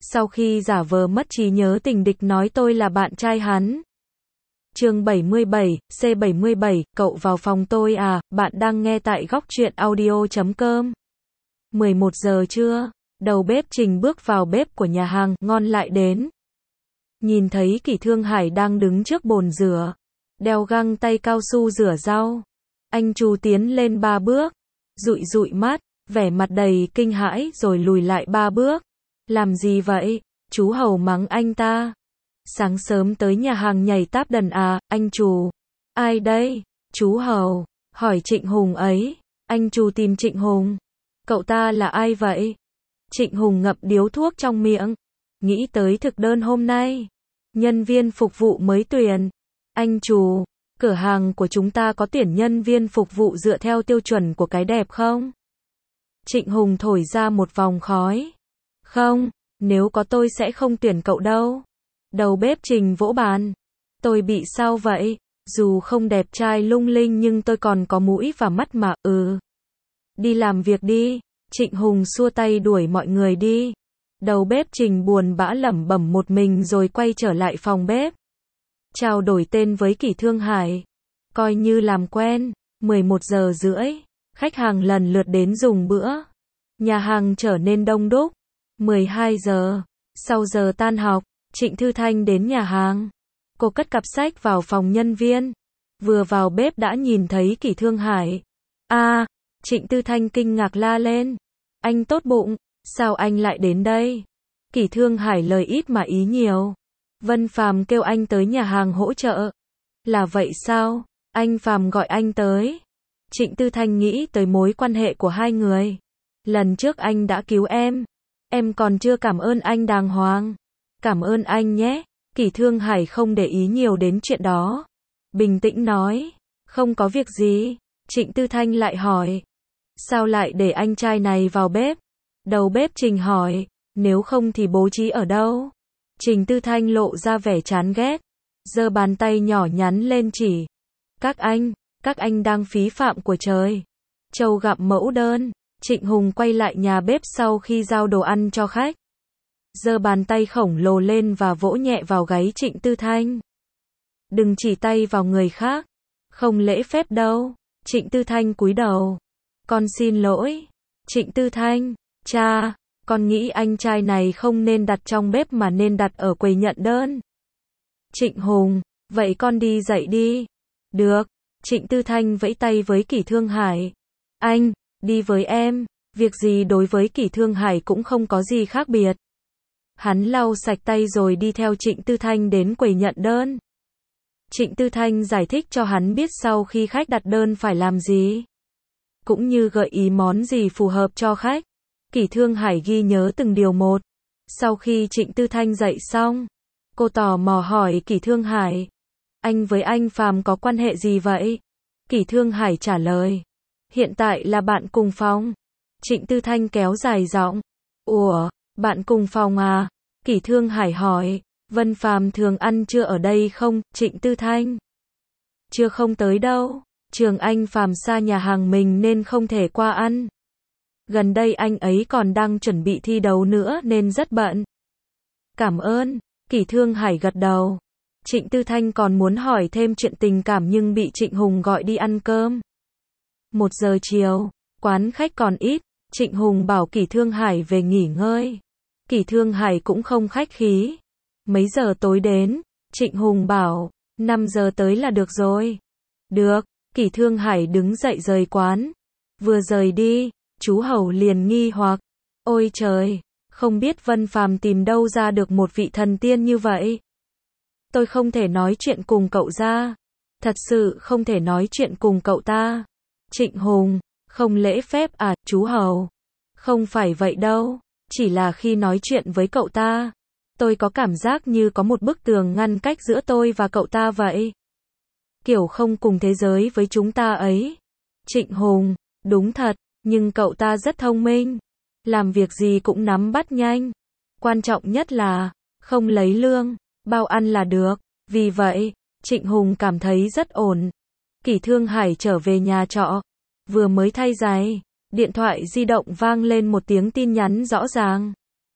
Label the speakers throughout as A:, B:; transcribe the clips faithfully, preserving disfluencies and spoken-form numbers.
A: sau khi giả vờ mất trí nhớ tình địch nói tôi là bạn trai hắn. Chương bảy mươi bảy, C bảy mươi bảy, cậu vào phòng tôi à, bạn đang nghe tại góc truyện audio chấm com. mười một giờ trưa, đầu bếp Trình bước vào bếp của nhà hàng, ngon lại đến. Nhìn thấy Kỷ Thương Hải đang đứng trước bồn rửa, đeo găng tay cao su rửa rau. Anh Chu tiến lên ba bước, dụi dụi mắt, vẻ mặt đầy kinh hãi rồi lùi lại ba bước. Làm gì vậy? Chú Hầu mắng anh ta. Sáng sớm tới nhà hàng nhảy táp đần à, anh Chu. Ai đây? Chú Hầu, hỏi Trịnh Hùng ấy. Anh Chu tìm Trịnh Hùng. Cậu ta là ai vậy? Trịnh Hùng ngậm điếu thuốc trong miệng. Nghĩ tới thực đơn hôm nay. Nhân viên phục vụ mới tuyển. Anh Chu, cửa hàng của chúng ta có tuyển nhân viên phục vụ dựa theo tiêu chuẩn của cái đẹp không? Trịnh Hùng thổi ra một vòng khói. Không, nếu có tôi sẽ không tuyển cậu đâu. Đầu bếp Trình vỗ bàn. Tôi bị sao vậy? Dù không đẹp trai lung linh nhưng tôi còn có mũi và mắt mà, ừ. Đi làm việc đi. Trịnh Hùng xua tay đuổi mọi người đi. Đầu bếp Trình buồn bã lẩm bẩm một mình rồi quay trở lại phòng bếp. Trao đổi tên với Kỷ Thương Hải. Coi như làm quen. mười một giờ rưỡi. Khách hàng lần lượt đến dùng bữa. Nhà hàng trở nên đông đúc. mười hai giờ. Sau giờ tan học, Trịnh Thư Thanh đến nhà hàng. Cô cất cặp sách vào phòng nhân viên. Vừa vào bếp đã nhìn thấy Kỷ Thương Hải. A, à, Trịnh Thư Thanh kinh ngạc la lên. Anh tốt bụng, sao anh lại đến đây? Kỷ Thương Hải lời ít mà ý nhiều. Vân Phàm kêu anh tới nhà hàng hỗ trợ. Là vậy sao? Anh Phàm gọi anh tới. Trịnh Thư Thanh nghĩ tới mối quan hệ của hai người. Lần trước anh đã cứu em. Em còn chưa cảm ơn anh đàng hoàng. Cảm ơn anh nhé. Kỷ Thương Hải không để ý nhiều đến chuyện đó. Bình tĩnh nói. Không có việc gì. Trịnh Thư Thanh lại hỏi. Sao lại để anh trai này vào bếp? Đầu bếp Trình hỏi. Nếu không thì bố trí ở đâu? Trình Thư Thanh lộ ra vẻ chán ghét. Giơ bàn tay nhỏ nhắn lên chỉ. Các anh, các anh đang phí phạm của trời. Châu gặp mẫu đơn. Trịnh Hùng quay lại nhà bếp sau khi giao đồ ăn cho khách. Giơ bàn tay khổng lồ lên và vỗ nhẹ vào gáy Trịnh Thư Thanh. Đừng chỉ tay vào người khác. Không lễ phép đâu. Trịnh Thư Thanh cúi đầu. Con xin lỗi. Trịnh Thư Thanh, cha, con nghĩ anh trai này không nên đặt trong bếp mà nên đặt ở quầy nhận đơn. Trịnh Hùng, vậy con đi dậy đi. Được. Trịnh Thư Thanh vẫy tay với Kỷ Thương Hải. Anh, đi với em. Việc gì đối với Kỷ Thương Hải cũng không có gì khác biệt. Hắn lau sạch tay rồi đi theo Trịnh Thư Thanh đến quầy nhận đơn. Trịnh Thư Thanh giải thích cho hắn biết sau khi khách đặt đơn phải làm gì. Cũng như gợi ý món gì phù hợp cho khách. Kỷ Thương Hải ghi nhớ từng điều một. Sau khi Trịnh Thư Thanh dậy xong, cô tò mò hỏi Kỷ Thương Hải. Anh với anh Phàm có quan hệ gì vậy? Kỷ Thương Hải trả lời. Hiện tại là bạn cùng phòng. Trịnh Thư Thanh kéo dài giọng. Ủa, bạn cùng phòng à? Kỷ Thương Hải hỏi. Vân Phàm thường ăn trưa ở đây không? Trịnh Thư Thanh. Chưa không tới đâu. Trường anh Phàm xa nhà hàng mình nên không thể qua ăn. Gần đây anh ấy còn đang chuẩn bị thi đấu nữa nên rất bận. Cảm ơn. Kỷ Thương Hải gật đầu. Trịnh Thư Thanh còn muốn hỏi thêm chuyện tình cảm nhưng bị Trịnh Hùng gọi đi ăn cơm. Một giờ chiều, quán khách còn ít. Trịnh Hùng bảo Kỷ Thương Hải về nghỉ ngơi. Kỷ Thương Hải cũng không khách khí. Mấy giờ tối đến? Trịnh Hùng bảo. năm giờ tới là được rồi. Được. Kỷ Thương Hải đứng dậy rời quán. Vừa rời đi, chú Hầu liền nghi hoặc. Ôi trời, không biết Vân Phàm tìm đâu ra được một vị thần tiên như vậy. Tôi không thể nói chuyện cùng cậu ra. Thật sự không thể nói chuyện cùng cậu ta. Trịnh Hùng, không lễ phép à, chú Hầu. Không phải vậy đâu, chỉ là khi nói chuyện với cậu ta, tôi có cảm giác như có một bức tường ngăn cách giữa tôi và cậu ta vậy. Kiểu không cùng thế giới với chúng ta ấy. Trịnh Hùng, đúng thật, nhưng cậu ta rất thông minh. Làm việc gì cũng nắm bắt nhanh. Quan trọng nhất là, không lấy lương, bao ăn là được. Vì vậy, Trịnh Hùng cảm thấy rất ổn. Kỷ Thương Hải trở về nhà trọ. Vừa mới thay giày, điện thoại di động vang lên một tiếng tin nhắn rõ ràng.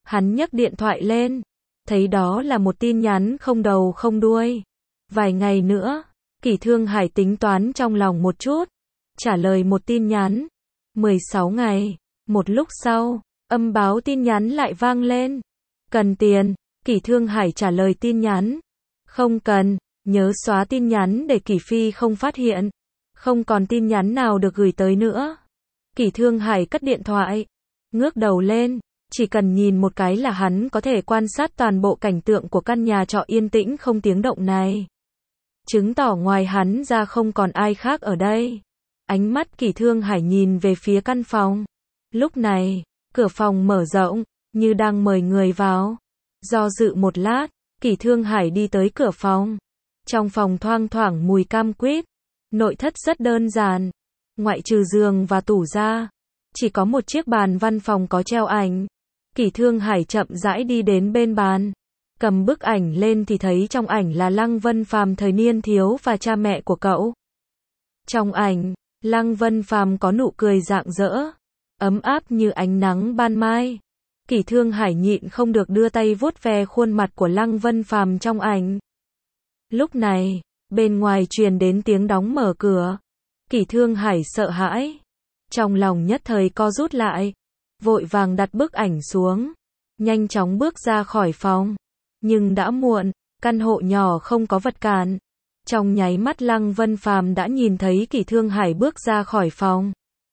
A: Hắn nhấc điện thoại lên, thấy đó là một tin nhắn không đầu không đuôi. Vài ngày nữa, Kỷ Thương Hải tính toán trong lòng một chút, trả lời một tin nhắn. mười sáu ngày, một lúc sau, âm báo tin nhắn lại vang lên. Cần tiền, Kỷ Thương Hải trả lời tin nhắn. Không cần, nhớ xóa tin nhắn để Kỷ Phi không phát hiện. Không còn tin nhắn nào được gửi tới nữa. Kỷ Thương Hải cất điện thoại, ngước đầu lên, chỉ cần nhìn một cái là hắn có thể quan sát toàn bộ cảnh tượng của căn nhà trọ yên tĩnh không tiếng động này. Chứng tỏ ngoài hắn ra không còn ai khác ở đây. Ánh mắt Kỷ Thương Hải nhìn về phía căn phòng. Lúc này, cửa phòng mở rộng, như đang mời người vào. Do dự một lát, Kỷ Thương Hải đi tới cửa phòng. Trong phòng thoang thoảng mùi cam quýt. Nội thất rất đơn giản. Ngoại trừ giường và tủ ra, chỉ có một chiếc bàn văn phòng có treo ảnh. Kỷ Thương Hải chậm rãi đi đến bên bàn. Cầm bức ảnh lên thì thấy trong ảnh là Lăng Vân Phàm thời niên thiếu và cha mẹ của cậu. Trong ảnh, Lăng Vân Phàm có nụ cười rạng rỡ, ấm áp như ánh nắng ban mai. Kỷ Thương Hải nhịn không được đưa tay vuốt ve khuôn mặt của Lăng Vân Phàm trong ảnh. Lúc này, bên ngoài truyền đến tiếng đóng mở cửa. Kỷ Thương Hải sợ hãi, trong lòng nhất thời co rút lại, vội vàng đặt bức ảnh xuống, nhanh chóng bước ra khỏi phòng. Nhưng đã muộn, căn hộ nhỏ không có vật cản. Trong nháy mắt Lăng Vân Phàm đã nhìn thấy Kỷ Thương Hải bước ra khỏi phòng.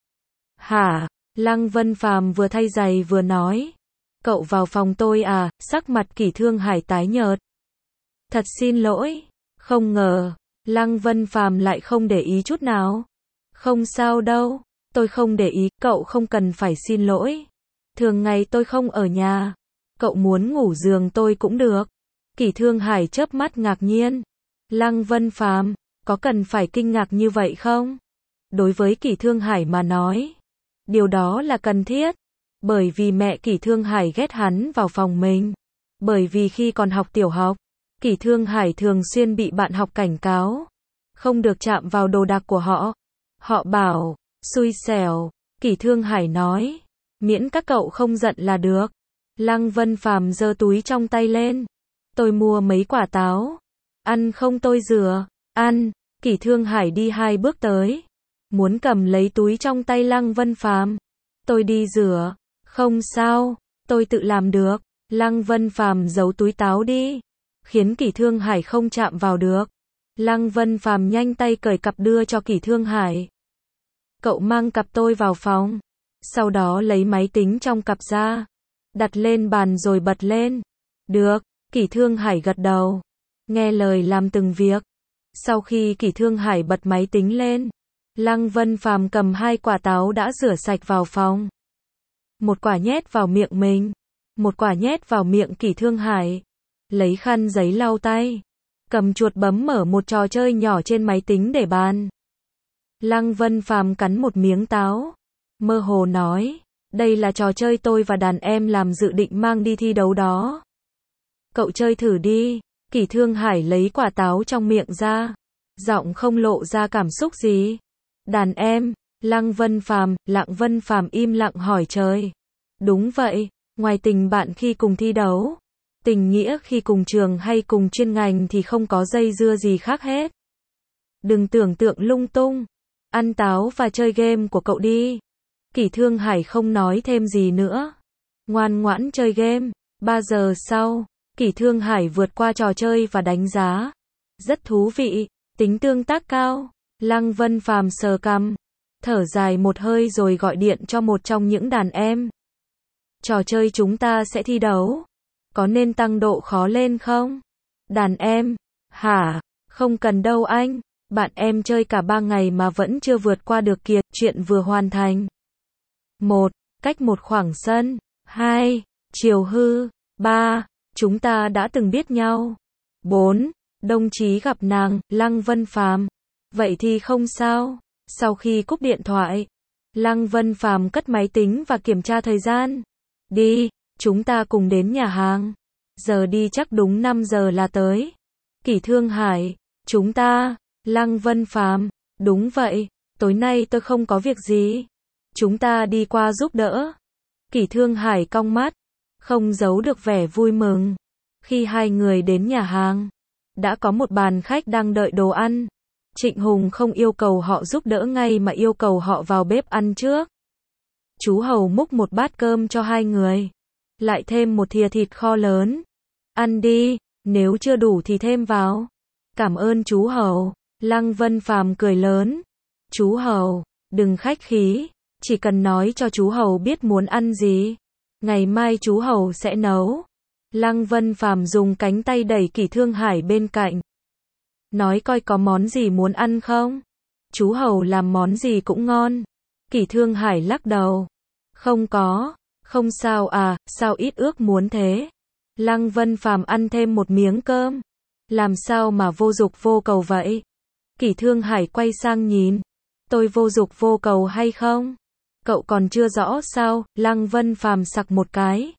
A: Hả? Lăng Vân Phàm vừa thay giày vừa nói. Cậu vào phòng tôi à? Sắc mặt Kỷ Thương Hải tái nhợt. Thật xin lỗi. Không ngờ, Lăng Vân Phàm lại không để ý chút nào. Không sao đâu, tôi không để ý, cậu không cần phải xin lỗi. Thường ngày tôi không ở nhà. Cậu muốn ngủ giường tôi cũng được. Kỷ Thương Hải chớp mắt ngạc nhiên. Lăng Vân Phàm, có cần phải kinh ngạc như vậy không? Đối với Kỷ Thương Hải mà nói, điều đó là cần thiết. Bởi vì mẹ Kỷ Thương Hải ghét hắn vào phòng mình. Bởi vì khi còn học tiểu học, Kỷ Thương Hải thường xuyên bị bạn học cảnh cáo. Không được chạm vào đồ đạc của họ. Họ bảo, xui xẻo. Kỷ Thương Hải nói, miễn các cậu không giận là được. Lăng Vân Phàm giơ túi trong tay lên. Tôi mua mấy quả táo. Ăn không tôi rửa. Ăn. Kỷ Thương Hải đi hai bước tới. Muốn cầm lấy túi trong tay Lăng Vân Phàm. Tôi đi rửa. Không sao. Tôi tự làm được. Lăng Vân Phàm giấu túi táo đi. Khiến Kỷ Thương Hải không chạm vào được. Lăng Vân Phàm nhanh tay cởi cặp đưa cho Kỷ Thương Hải. Cậu mang cặp tôi vào phòng. Sau đó lấy máy tính trong cặp ra. Đặt lên bàn rồi bật lên. Được, Kỷ Thương Hải gật đầu. Nghe lời làm từng việc. Sau khi Kỷ Thương Hải bật máy tính lên, Lăng Vân Phàm cầm hai quả táo đã rửa sạch vào phòng. Một quả nhét vào miệng mình. Một quả nhét vào miệng Kỷ Thương Hải. Lấy khăn giấy lau tay. Cầm chuột bấm mở một trò chơi nhỏ trên máy tính để bàn. Lăng Vân Phàm cắn một miếng táo. Mơ hồ nói. Đây là trò chơi tôi và đàn em làm dự định mang đi thi đấu đó. Cậu chơi thử đi. Kỷ Thương Hải lấy quả táo trong miệng ra. Giọng không lộ ra cảm xúc gì. Đàn em. Lăng Vân Phàm, Lặng Vân Phàm im lặng hỏi trời. Đúng vậy, ngoài tình bạn khi cùng thi đấu, tình nghĩa khi cùng trường hay cùng chuyên ngành thì không có dây dưa gì khác hết. Đừng tưởng tượng lung tung. Ăn táo và chơi game của cậu đi. Kỷ Thương Hải không nói thêm gì nữa. Ngoan ngoãn chơi game. Ba giờ sau, Kỷ Thương Hải vượt qua trò chơi và đánh giá. Rất thú vị, tính tương tác cao. Lăng Vân Phàm sờ cằm, thở dài một hơi rồi gọi điện cho một trong những đàn em. Trò chơi chúng ta sẽ thi đấu. Có nên tăng độ khó lên không? Đàn em. Hả? Không cần đâu anh. Bạn em chơi cả ba ngày mà vẫn chưa vượt qua được kìa. Chuyện vừa hoàn thành. một. Cách một khoảng sân. hai. Chiều hư. ba. Chúng ta đã từng biết nhau. bốn. Đồng chí gặp nàng, Lăng Vân Phàm. Vậy thì không sao. Sau khi cúp điện thoại, Lăng Vân Phàm cất máy tính và kiểm tra thời gian. Đi, chúng ta cùng đến nhà hàng. Giờ đi chắc đúng năm giờ là tới. Kỷ Thương Hải, chúng ta. Lăng Vân Phàm, đúng vậy, tối nay tôi không có việc gì. Chúng ta đi qua giúp đỡ. Kỷ Thương Hải cong mắt. không giấu được vẻ vui mừng. Khi hai người đến nhà hàng, đã có một bàn khách đang đợi đồ ăn. Trịnh Hùng không yêu cầu họ giúp đỡ ngay mà yêu cầu họ vào bếp ăn trước. Chú hầu múc một bát cơm cho hai người, lại thêm một thìa thịt kho lớn. Ăn đi, nếu chưa đủ thì thêm vào. Cảm ơn chú hầu. Lăng Vân Phàm cười lớn. Chú hầu, đừng khách khí, chỉ cần nói cho chú hầu biết muốn ăn gì, ngày mai chú hầu sẽ nấu. Lăng Vân Phàm dùng cánh tay đẩy Kỷ Thương Hải bên cạnh. Nói coi có món gì muốn ăn không? Chú hầu làm món gì cũng ngon. Kỷ Thương Hải lắc đầu. Không có, không sao à, sao ít ước muốn thế? Lăng Vân Phàm ăn thêm một miếng cơm. Làm sao mà vô dục vô cầu vậy? Kỷ Thương Hải quay sang nhìn. Tôi vô dục vô cầu hay không? Cậu còn chưa rõ sao? Lăng Vân Phàm sặc một cái.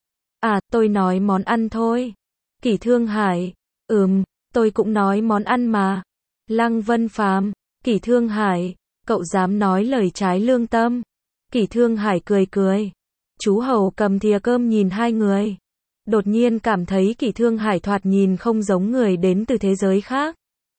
A: À, tôi nói món ăn thôi. Kỷ Thương Hải. Ừm, tôi cũng nói món ăn mà. Lăng Vân Phàm. Kỷ Thương Hải. Cậu dám nói lời trái lương tâm. Kỷ Thương Hải cười cười. Chú hầu cầm thìa cơm nhìn hai người. Đột nhiên cảm thấy Kỷ Thương Hải thoạt nhìn không giống người đến từ thế giới khác.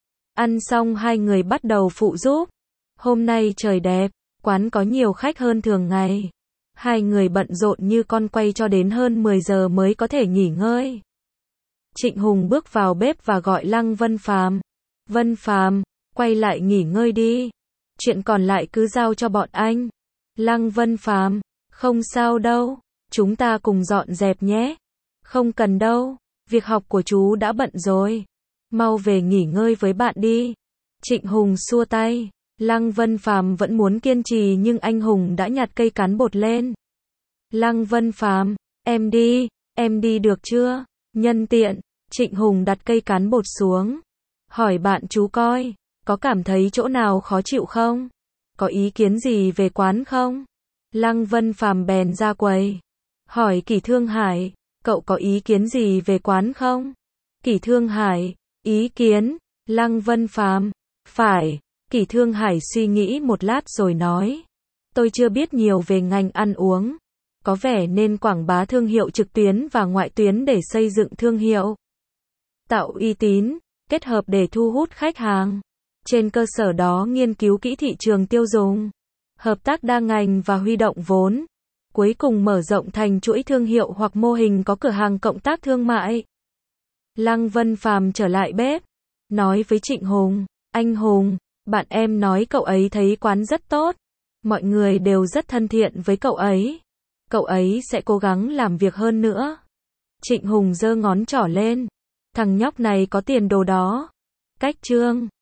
A: Ăn xong hai người bắt đầu phụ giúp. Hôm nay trời đẹp, quán có nhiều khách hơn thường ngày. Hai người bận rộn như con quay cho đến hơn mười giờ mới có thể nghỉ ngơi. Trịnh Hùng bước vào bếp và gọi Lăng Vân Phàm. Vân Phàm, quay lại nghỉ ngơi đi. Chuyện còn lại cứ giao cho bọn anh. Lăng Vân Phàm, không sao đâu, chúng ta cùng dọn dẹp nhé. Không cần đâu, việc học của chú đã bận rồi. Mau về nghỉ ngơi với bạn đi. Trịnh Hùng xua tay. Lăng Vân Phàm vẫn muốn kiên trì nhưng anh Hùng đã nhặt cây cán bột lên. Lăng Vân Phàm, em đi, em đi được chưa? Nhân tiện, Trịnh Hùng đặt cây cán bột xuống. Hỏi bạn chú coi, có cảm thấy chỗ nào khó chịu không? Có ý kiến gì về quán không? Lăng Vân Phàm bèn ra quầy. Hỏi Kỷ Thương Hải, cậu có ý kiến gì về quán không? Kỷ Thương Hải, ý kiến? Lăng Vân Phàm, phải. Kỷ Thương Hải suy nghĩ một lát rồi nói. Tôi chưa biết nhiều về ngành ăn uống. Có vẻ nên quảng bá thương hiệu trực tuyến và ngoại tuyến để xây dựng thương hiệu. Tạo uy tín, kết hợp để thu hút khách hàng. Trên cơ sở đó nghiên cứu kỹ thị trường tiêu dùng. Hợp tác đa ngành và huy động vốn. Cuối cùng mở rộng thành chuỗi thương hiệu hoặc mô hình có cửa hàng cộng tác thương mại. Lăng Vân Phàm trở lại bếp. Nói với Trịnh Hùng. Anh Hùng, bạn em nói cậu ấy thấy quán rất tốt. Mọi người đều rất thân thiện với cậu ấy. Cậu ấy sẽ cố gắng làm việc hơn nữa. Trịnh Hùng giơ ngón trỏ lên. Thằng nhóc này có tiền đồ đó. Cách trương.